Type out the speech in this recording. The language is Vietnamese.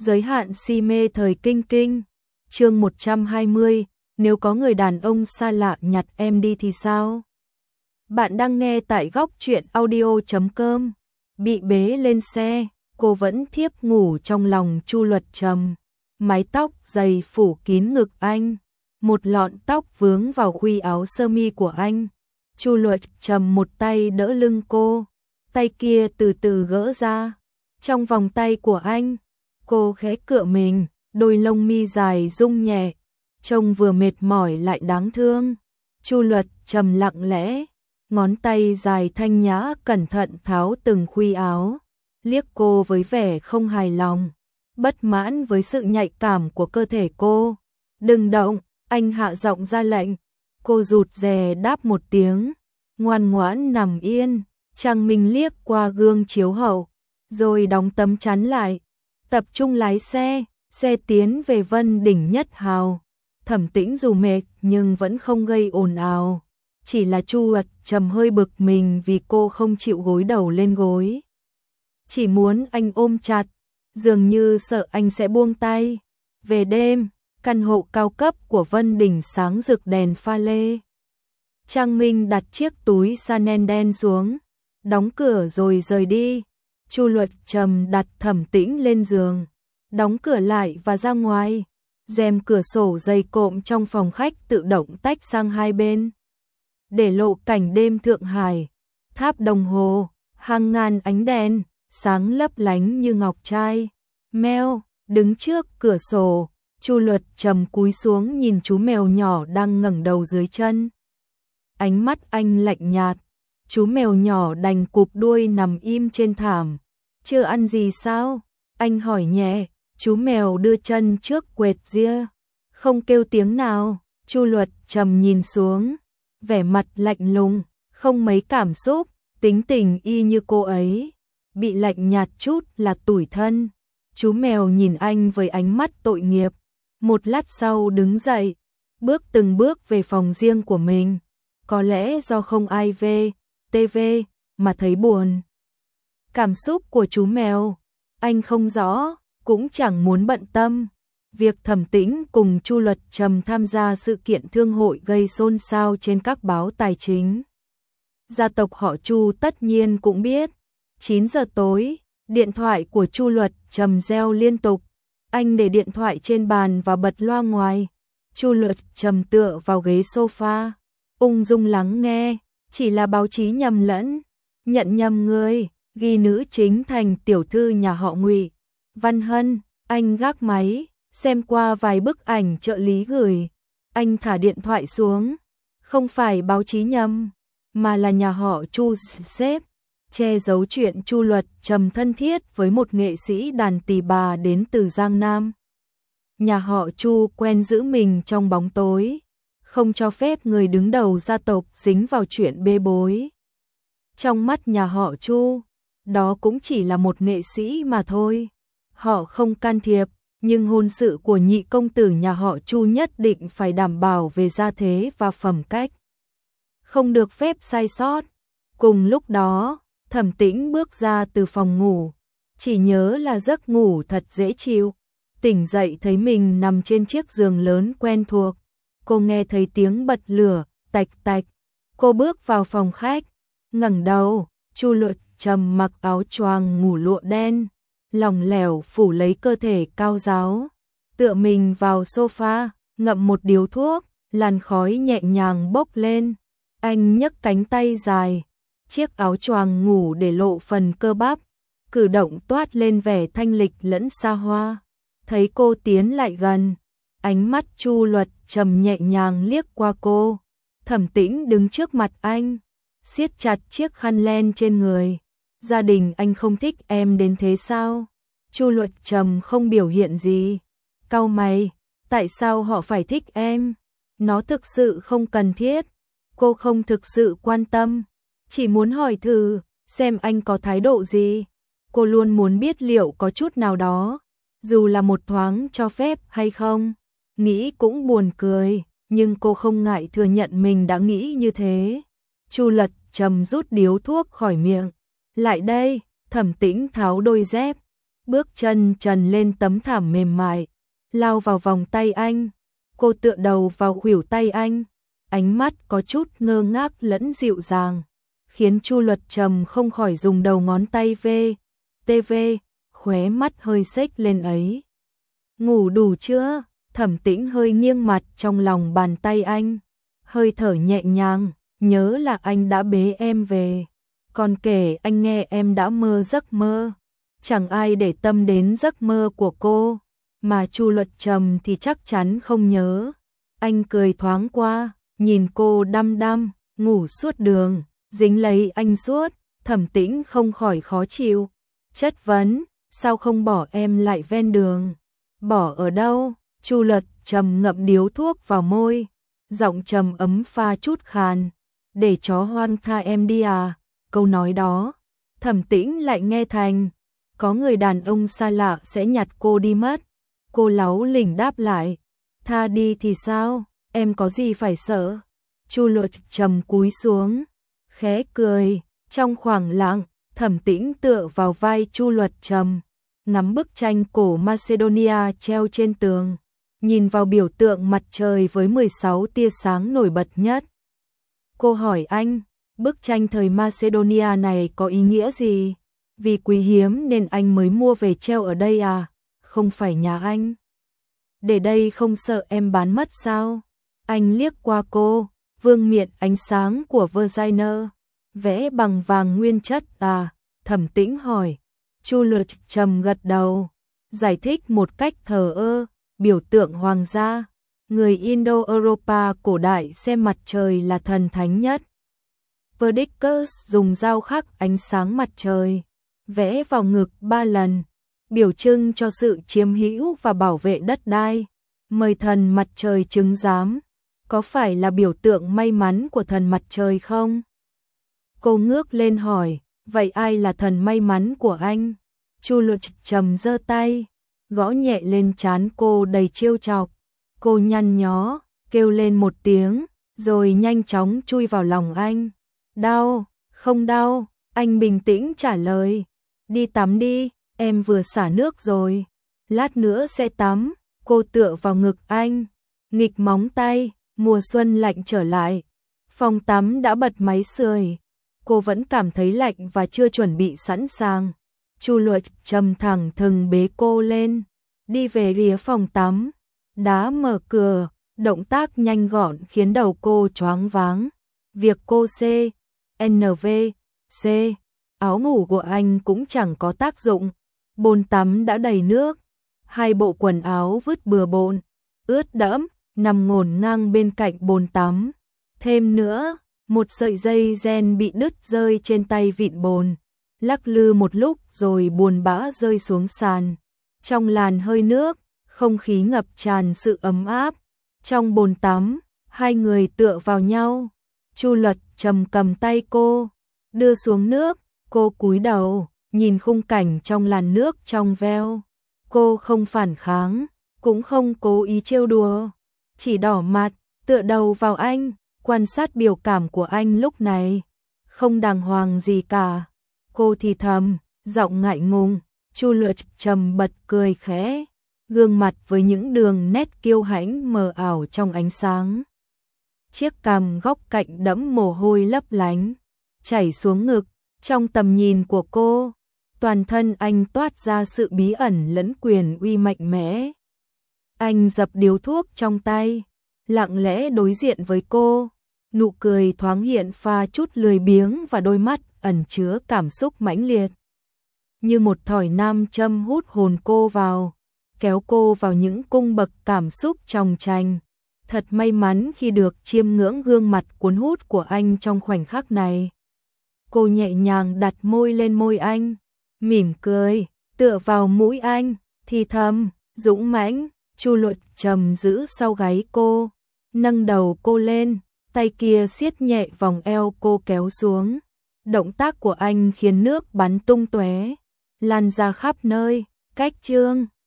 Giới hạn si mê thời kinh kinh. Chương 120, nếu có người đàn ông xa lạ nhặt em đi thì sao? Bạn đang nghe tại góc truyện audio.com. Bị bế lên xe, cô vẫn thiếp ngủ trong lòng Chu Luật Trầm. Mái tóc dày phủ kín ngực anh, một lọn tóc vướng vào khuy áo sơ mi của anh. Chu Luật Trầm một tay đỡ lưng cô, tay kia từ từ gỡ ra. Trong vòng tay của anh, cô khẽ cựa mình, đôi lông mi dài rung nhẹ, trông vừa mệt mỏi lại đáng thương. Chu Luật Trầm lặng lẽ, ngón tay dài thanh nhã cẩn thận tháo từng khuy áo, liếc cô với vẻ không hài lòng, bất mãn với sự nhạy cảm của cơ thể cô. "Đừng động", anh hạ giọng ra lệnh. Cô rụt rè đáp một tiếng, ngoan ngoãn nằm yên. Trang Minh liếc qua gương chiếu hậu, rồi đóng tấm chắn lại, tập trung lái xe. Xe tiến về Vân Đỉnh Nhất Hào. Thẩm Tĩnh dù mệt nhưng vẫn không gây ồn ào, chỉ là Chu Luật Trầm hơi bực mình vì cô không chịu gối đầu lên gối, chỉ muốn anh ôm chặt, dường như sợ anh sẽ buông tay. Về đêm, căn hộ cao cấp của Vân Đỉnh sáng rực đèn pha lê. Trang Minh đặt chiếc túi Chanel đen xuống, đóng cửa rồi rời đi. Chu Luật Trầm đặt Thẩm Tĩnh lên giường, đóng cửa lại và ra ngoài. Rèm cửa sổ dày cộm trong phòng khách tự động tách sang hai bên, để lộ cảnh đêm Thượng Hải. Tháp đồng hồ, hàng ngàn ánh đèn, sáng lấp lánh như ngọc trai. Mèo, đứng trước cửa sổ, Chu Luật Trầm cúi xuống nhìn chú mèo nhỏ đang ngẩng đầu dưới chân. Ánh mắt anh lạnh nhạt, chú mèo nhỏ đành cụp đuôi nằm im trên thảm. "Chưa ăn gì sao?" anh hỏi nhẹ. Chú mèo đưa chân trước quệt ria, không kêu tiếng nào. Chu Luật Trầm nhìn xuống, vẻ mặt lạnh lùng, không mấy cảm xúc, tính tình y như cô ấy, bị lạnh nhạt chút là tủi thân. Chú mèo nhìn anh với ánh mắt tội nghiệp, một lát sau đứng dậy, bước từng bước về phòng riêng của mình. Có lẽ do không ai về TV mà thấy buồn. Cảm xúc của chú mèo, anh không rõ, cũng chẳng muốn bận tâm. Việc Thẩm Tĩnh cùng Chu Luật Trầm tham gia sự kiện thương hội gây xôn xao trên các báo tài chính. Gia tộc họ Chu tất nhiên cũng biết. 9 giờ tối, điện thoại của Chu Luật Trầm reo liên tục. Anh để điện thoại trên bàn và bật loa ngoài. Chu Luật Trầm tựa vào ghế sofa, ung dung lắng nghe. Chỉ là báo chí nhầm lẫn, nhận nhầm người, ghi nữ chính thành tiểu thư nhà họ Ngụy. Văn Hân. Anh gác máy, xem qua vài bức ảnh trợ lý gửi. Anh thả điện thoại xuống. Không phải báo chí nhầm, mà là nhà họ Chu sếp che giấu chuyện Chu Luật Trầm thân thiết với một nghệ sĩ đàn tỳ bà đến từ Giang Nam. Nhà họ Chu quen giữ mình trong bóng tối, không cho phép người đứng đầu gia tộc dính vào chuyện bê bối. Trong mắt nhà họ Chu, đó cũng chỉ là một nghệ sĩ mà thôi. Họ không can thiệp, nhưng hôn sự của nhị công tử nhà họ Chu nhất định phải đảm bảo về gia thế và phẩm cách, không được phép sai sót. Cùng lúc đó, Thẩm Tĩnh bước ra từ phòng ngủ, chỉ nhớ là giấc ngủ thật dễ chịu. Tỉnh dậy thấy mình nằm trên chiếc giường lớn quen thuộc. Cô nghe thấy tiếng bật lửa, tạch tạch. Cô bước vào phòng khách, ngẩng đầu, Chu Luật Trầm mặc áo choàng ngủ lụa đen, lỏng lẻo phủ lấy cơ thể cao ráo, tựa mình vào sofa, ngậm một điếu thuốc, làn khói nhẹ nhàng bốc lên. Anh nhấc cánh tay dài, chiếc áo choàng ngủ để lộ phần cơ bắp, cử động toát lên vẻ thanh lịch lẫn xa hoa. Thấy cô tiến lại gần, ánh mắt Chu Luật Trầm nhẹ nhàng liếc qua cô. Thẩm Tĩnh đứng trước mặt anh, siết chặt chiếc khăn len trên người. "Gia đình anh không thích em đến thế sao?" Chu Luật Trầm không biểu hiện gì, cau mày. "Tại sao họ phải thích em? Nó thực sự không cần thiết." Cô không thực sự quan tâm, chỉ muốn hỏi thử xem anh có thái độ gì. Cô luôn muốn biết liệu có chút nào đó, dù là một thoáng cho phép hay không. Nghĩ cũng buồn cười, nhưng cô không ngại thừa nhận mình đã nghĩ như thế. Chu Luật Trầm rút điếu thuốc khỏi miệng. "Lại đây." Thẩm Tĩnh tháo đôi dép, bước chân trần lên tấm thảm mềm mại, lao vào vòng tay anh. Cô tựa đầu vào khuỷu tay anh, ánh mắt có chút ngơ ngác lẫn dịu dàng, khiến Chu Luật Trầm không khỏi dùng đầu ngón tay TV, khóe mắt hơi xếch lên ấy. Ngủ đủ chưa? Thẩm Tĩnh hơi nghiêng mặt trong lòng bàn tay anh, hơi thở nhẹ nhàng, nhớ là anh đã bế em về, còn kể anh nghe em đã mơ giấc mơ. Chẳng ai để tâm đến giấc mơ của cô, mà Chu Luật Trầm thì chắc chắn không nhớ. Anh cười thoáng qua, nhìn cô đăm đăm, ngủ suốt đường, dính lấy anh suốt. Thẩm Tĩnh không khỏi khó chịu, chất vấn, sao không bỏ em lại ven đường? Bỏ ở đâu? Chu Luật Trầm ngậm điếu thuốc vào môi, giọng trầm ấm pha chút khàn, để chó hoang tha em đi à? Câu nói đó, Thẩm Tĩnh lại nghe thành, có người đàn ông xa lạ sẽ nhặt cô đi mất. Cô láu lỉnh đáp lại, tha đi thì sao, em có gì phải sợ? Chu Luật Trầm cúi xuống, khẽ cười, trong khoảng lặng, Thẩm Tĩnh tựa vào vai Chu Luật Trầm, ngắm bức tranh cổ Macedonia treo trên tường, nhìn vào biểu tượng mặt trời với 16 tia sáng nổi bật nhất. Cô hỏi anh, bức tranh thời Macedonia này có ý nghĩa gì? Vì quý hiếm nên anh mới mua về treo ở đây à? Không phải nhà anh. Để đây không sợ em bán mất sao? Anh liếc qua cô, vương miện ánh sáng của Versailles, vẽ bằng vàng nguyên chất à? Thẩm Tĩnh hỏi. Chu Luật Trầm gật đầu, giải thích một cách thờ ơ, biểu tượng hoàng gia. Người Indo-Europa cổ đại xem mặt trời là thần thánh nhất. Perdiccas dùng dao khắc ánh sáng mặt trời, vẽ vào ngực 3 lần, biểu trưng cho sự chiếm hữu và bảo vệ đất đai. Mời thần mặt trời chứng giám, có phải là biểu tượng may mắn của thần mặt trời không? Cô ngước lên hỏi, vậy ai là thần may mắn của anh? Chu Luật Trầm giơ tay, gõ nhẹ lên trán cô đầy trêu chọc. Cô nhăn nhó, kêu lên một tiếng, rồi nhanh chóng chui vào lòng anh. Đau, không đau, anh bình tĩnh trả lời. Đi tắm đi, em vừa xả nước rồi. Lát nữa sẽ tắm. Cô tựa vào ngực anh, nghịch móng tay, mùa xuân lạnh trở lại. Phòng tắm đã bật máy sưởi. Cô vẫn cảm thấy lạnh và chưa chuẩn bị sẵn sàng. Chu Luật Trầm thẳng thừng bế cô lên, đi về phía phòng tắm, đá mở cửa, động tác nhanh gọn khiến đầu cô choáng váng. Việc cô CNV áo ngủ của anh cũng chẳng có tác dụng. Bồn tắm đã đầy nước, 2 bộ quần áo vứt bừa bộn, ướt đẫm, nằm ngổn ngang bên cạnh bồn tắm. Thêm nữa, một sợi dây ren bị đứt rơi trên tay vịn bồn, lắc lư một lúc rồi buồn bã rơi xuống sàn. Trong làn hơi nước, không khí ngập tràn sự ấm áp. Trong bồn tắm, 2 người tựa vào nhau. Chu Luật Trầm cầm tay cô, đưa xuống nước. Cô cúi đầu, nhìn khung cảnh trong làn nước trong veo. Cô không phản kháng, cũng không cố ý trêu đùa, chỉ đỏ mặt, tựa đầu vào anh, quan sát biểu cảm của anh lúc này. Không đàng hoàng gì cả. Cô thì thầm, giọng ngại ngùng. Chu Luật Trầm bật cười khẽ, gương mặt với những đường nét kiêu hãnh mờ ảo trong ánh sáng. Chiếc cằm góc cạnh đẫm mồ hôi lấp lánh, chảy xuống ngực. Trong tầm nhìn của cô, toàn thân anh toát ra sự bí ẩn lẫn quyền uy mạnh mẽ. Anh dập điếu thuốc trong tay, lặng lẽ đối diện với cô, nụ cười thoáng hiện pha chút lười biếng và đôi mắt ẩn chứa cảm xúc mãnh liệt. Như một thỏi nam châm hút hồn cô vào, kéo cô vào những cung bậc cảm xúc chòng chành. Thật may mắn khi được chiêm ngưỡng gương mặt cuốn hút của anh trong khoảnh khắc này. Cô nhẹ nhàng đặt môi lên môi anh, mỉm cười, tựa vào mũi anh, thì thầm, dũng mãnh. Chu Luật Trầm giữ sau gáy cô, nâng đầu cô lên, tay kia siết nhẹ vòng eo cô kéo xuống. Động tác của anh khiến nước bắn tung tóe, lan ra khắp nơi. Cách chương